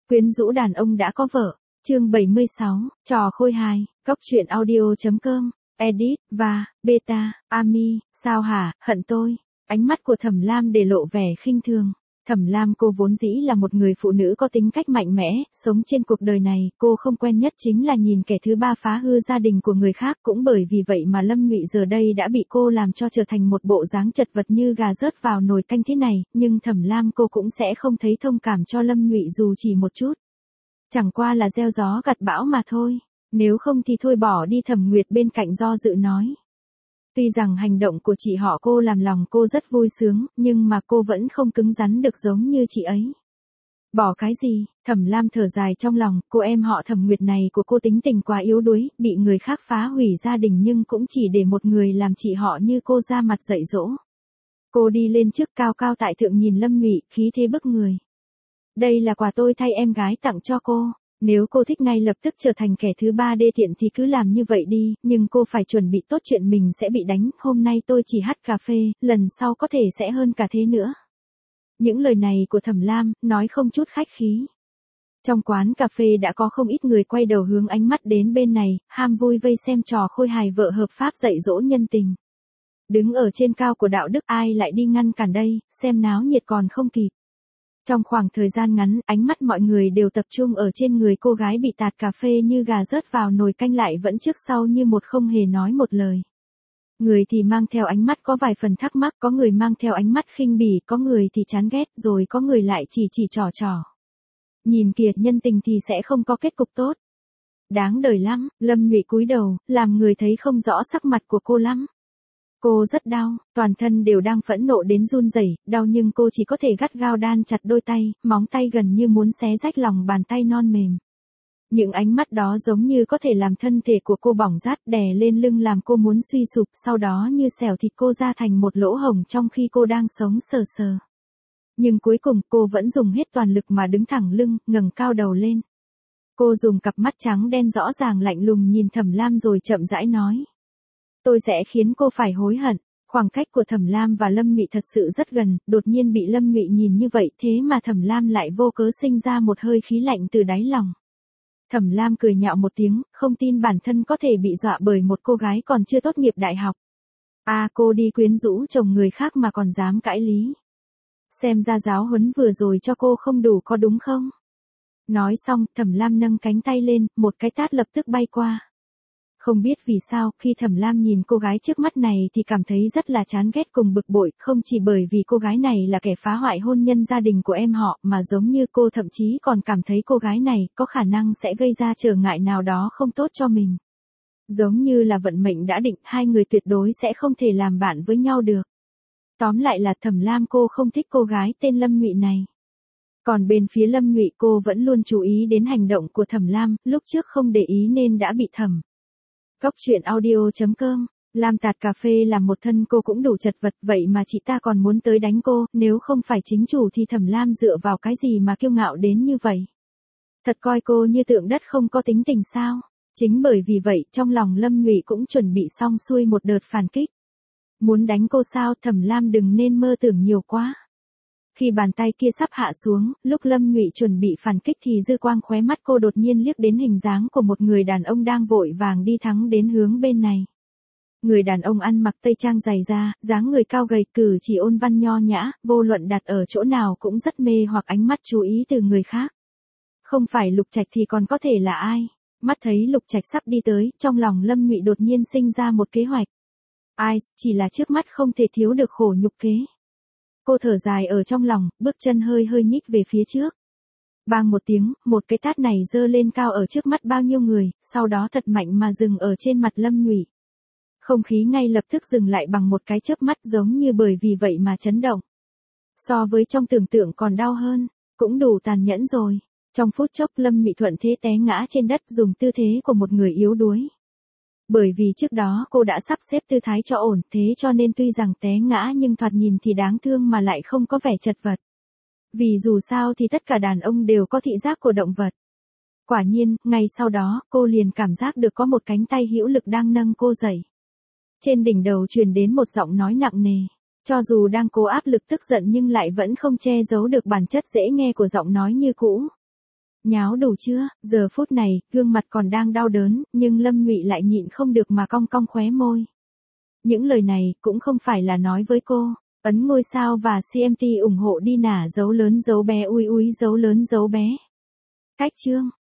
Quyến rũ đàn ông đã có vợ. Chương 76, trò khôi hài, Cóc truyện audio.com, edit, và, beta, Ami, sao hả, hận tôi. Ánh mắt của Thẩm Lam để lộ vẻ khinh thường. Thẩm Lam cô vốn dĩ là một người phụ nữ có tính cách mạnh mẽ, sống trên cuộc đời này, cô không quen nhất chính là nhìn kẻ thứ ba phá hư gia đình của người khác, cũng bởi vì vậy mà Lâm Ngụy giờ đây đã bị cô làm cho trở thành một bộ dáng chật vật như gà rớt vào nồi canh thế này, nhưng Thẩm Lam cô cũng sẽ không thấy thông cảm cho Lâm Ngụy dù chỉ một chút. Chẳng qua là gieo gió gặt bão mà thôi, nếu không thì thôi bỏ đi. Thẩm Nguyệt bên cạnh do dự nói. Tuy rằng hành động của chị họ cô làm lòng cô rất vui sướng, nhưng mà cô vẫn không cứng rắn được giống như chị ấy. Bỏ cái gì? Thẩm Lam thở dài trong lòng, cô em họ Thẩm Nguyệt này của cô tính tình quá yếu đuối, bị người khác phá hủy gia đình nhưng cũng chỉ để một người làm chị họ như cô ra mặt dạy dỗ. Cô đi lên trước cao cao tại thượng nhìn Lâm Ngụy, khí thế bức người. Đây là quà tôi thay em gái tặng cho cô. Nếu cô thích ngay lập tức trở thành kẻ thứ ba đê tiện thì cứ làm như vậy đi, nhưng cô phải chuẩn bị tốt chuyện mình sẽ bị đánh. Hôm nay tôi chỉ hắt cà phê, lần sau có thể sẽ hơn cả thế nữa. Những lời này của Thẩm Lam, nói không chút khách khí. Trong quán cà phê đã có không ít người quay đầu hướng ánh mắt đến bên này, ham vui vây xem trò khôi hài vợ hợp pháp dạy dỗ nhân tình. Đứng ở trên cao của đạo đức ai lại đi ngăn cản đây, xem náo nhiệt còn không kịp. Trong khoảng thời gian ngắn, ánh mắt mọi người đều tập trung ở trên người cô gái bị tạt cà phê như gà rớt vào nồi canh lại vẫn trước sau như một không hề nói một lời. Người thì mang theo ánh mắt có vài phần thắc mắc, có người mang theo ánh mắt khinh bỉ, có người thì chán ghét, rồi có người lại chỉ trò. Nhìn kìa, nhân tình thì sẽ không có kết cục tốt. Đáng đời lắm. Lâm Ngụy cúi đầu, làm người thấy không rõ sắc mặt của cô lắm. Cô rất đau, toàn thân đều đang phẫn nộ đến run rẩy, đau nhưng cô chỉ có thể gắt gao đan chặt đôi tay, móng tay gần như muốn xé rách lòng bàn tay non mềm. Những ánh mắt đó giống như có thể làm thân thể của cô bỏng rát đè lên lưng làm cô muốn suy sụp, sau đó như xẻo thịt cô ra thành một lỗ hổng trong khi cô đang sống sờ sờ. Nhưng cuối cùng cô vẫn dùng hết toàn lực mà đứng thẳng lưng, ngẩng cao đầu lên. Cô dùng cặp mắt trắng đen rõ ràng lạnh lùng nhìn Thẩm Lam rồi chậm rãi nói. Tôi sẽ khiến cô phải hối hận. Khoảng cách của Thẩm Lam và Lâm Ngụy thật sự rất gần, đột nhiên bị Lâm Ngụy nhìn như vậy thế mà Thẩm Lam lại vô cớ sinh ra một hơi khí lạnh từ đáy lòng. Thẩm Lam cười nhạo một tiếng, không tin bản thân có thể bị dọa bởi một cô gái còn chưa tốt nghiệp đại học. Cô đi quyến rũ chồng người khác mà còn dám cãi lý. Xem ra giáo huấn vừa rồi cho cô không đủ có đúng không? Nói xong, Thẩm Lam nâng cánh tay lên, một cái tát lập tức bay qua. Không biết vì sao, khi Thẩm Lam nhìn cô gái trước mắt này thì cảm thấy rất là chán ghét cùng bực bội, không chỉ bởi vì cô gái này là kẻ phá hoại hôn nhân gia đình của em họ, mà giống như cô thậm chí còn cảm thấy cô gái này có khả năng sẽ gây ra trở ngại nào đó không tốt cho mình. Giống như là vận mệnh đã định, hai người tuyệt đối sẽ không thể làm bạn với nhau được. Tóm lại là Thẩm Lam cô không thích cô gái tên Lâm Ngụy này. Còn bên phía Lâm Ngụy cô vẫn luôn chú ý đến hành động của Thẩm Lam, lúc trước không để ý nên đã bị thẩm. Cóc truyện audio.com, Lam tạt cà phê làm một thân cô cũng đủ chật vật, vậy mà chị ta còn muốn tới đánh cô, nếu không phải chính chủ thì Thẩm Lam dựa vào cái gì mà kiêu ngạo đến như vậy. Thật coi cô như tượng đất không có tính tình sao? Chính bởi vì vậy, trong lòng Lâm Ngụy cũng chuẩn bị xong xuôi một đợt phản kích. Muốn đánh cô sao? Thẩm Lam đừng nên mơ tưởng nhiều quá. Khi bàn tay kia sắp hạ xuống, lúc Lâm Ngụy chuẩn bị phản kích thì dư quang khóe mắt cô đột nhiên liếc đến hình dáng của một người đàn ông đang vội vàng đi thẳng đến hướng bên này. Người đàn ông ăn mặc tây trang dày da, dáng người cao gầy, cử chỉ ôn văn nho nhã, vô luận đặt ở chỗ nào cũng rất mê hoặc ánh mắt chú ý từ người khác. Không phải Lục Trạch thì còn có thể là ai? Mắt thấy Lục Trạch sắp đi tới, trong lòng Lâm Ngụy đột nhiên sinh ra một kế hoạch. Chỉ là trước mắt không thể thiếu được khổ nhục kế. Cô thở dài ở trong lòng, bước chân hơi nhích về phía trước. Bang một tiếng, một cái tát này giơ lên cao ở trước mắt bao nhiêu người, sau đó thật mạnh mà dừng ở trên mặt Lâm Ngụy. Không khí ngay lập tức dừng lại bằng một cái chớp mắt giống như bởi vì vậy mà chấn động. So với trong tưởng tượng còn đau hơn, cũng đủ tàn nhẫn rồi. Trong phút chốc Lâm Ngụy thuận thế té ngã trên đất dùng tư thế của một người yếu đuối. Bởi vì trước đó cô đã sắp xếp tư thái cho ổn, thế cho nên tuy rằng té ngã nhưng thoạt nhìn thì đáng thương mà lại không có vẻ chật vật. Vì dù sao thì tất cả đàn ông đều có thị giác của động vật. Quả nhiên, ngay sau đó, cô liền cảm giác được có một cánh tay hữu lực đang nâng cô dậy. Trên đỉnh đầu truyền đến một giọng nói nặng nề. Cho dù đang cố áp lực tức giận nhưng lại vẫn không che giấu được bản chất dễ nghe của giọng nói như cũ. Nháo đủ chưa? Giờ phút này, gương mặt còn đang đau đớn, nhưng Lâm Ngụy lại nhịn không được mà cong cong khóe môi. Những lời này, cũng không phải là nói với cô. Ấn ngôi sao và CMT ủng hộ đi nả dấu lớn dấu bé ui ui dấu lớn dấu bé. Cách chương.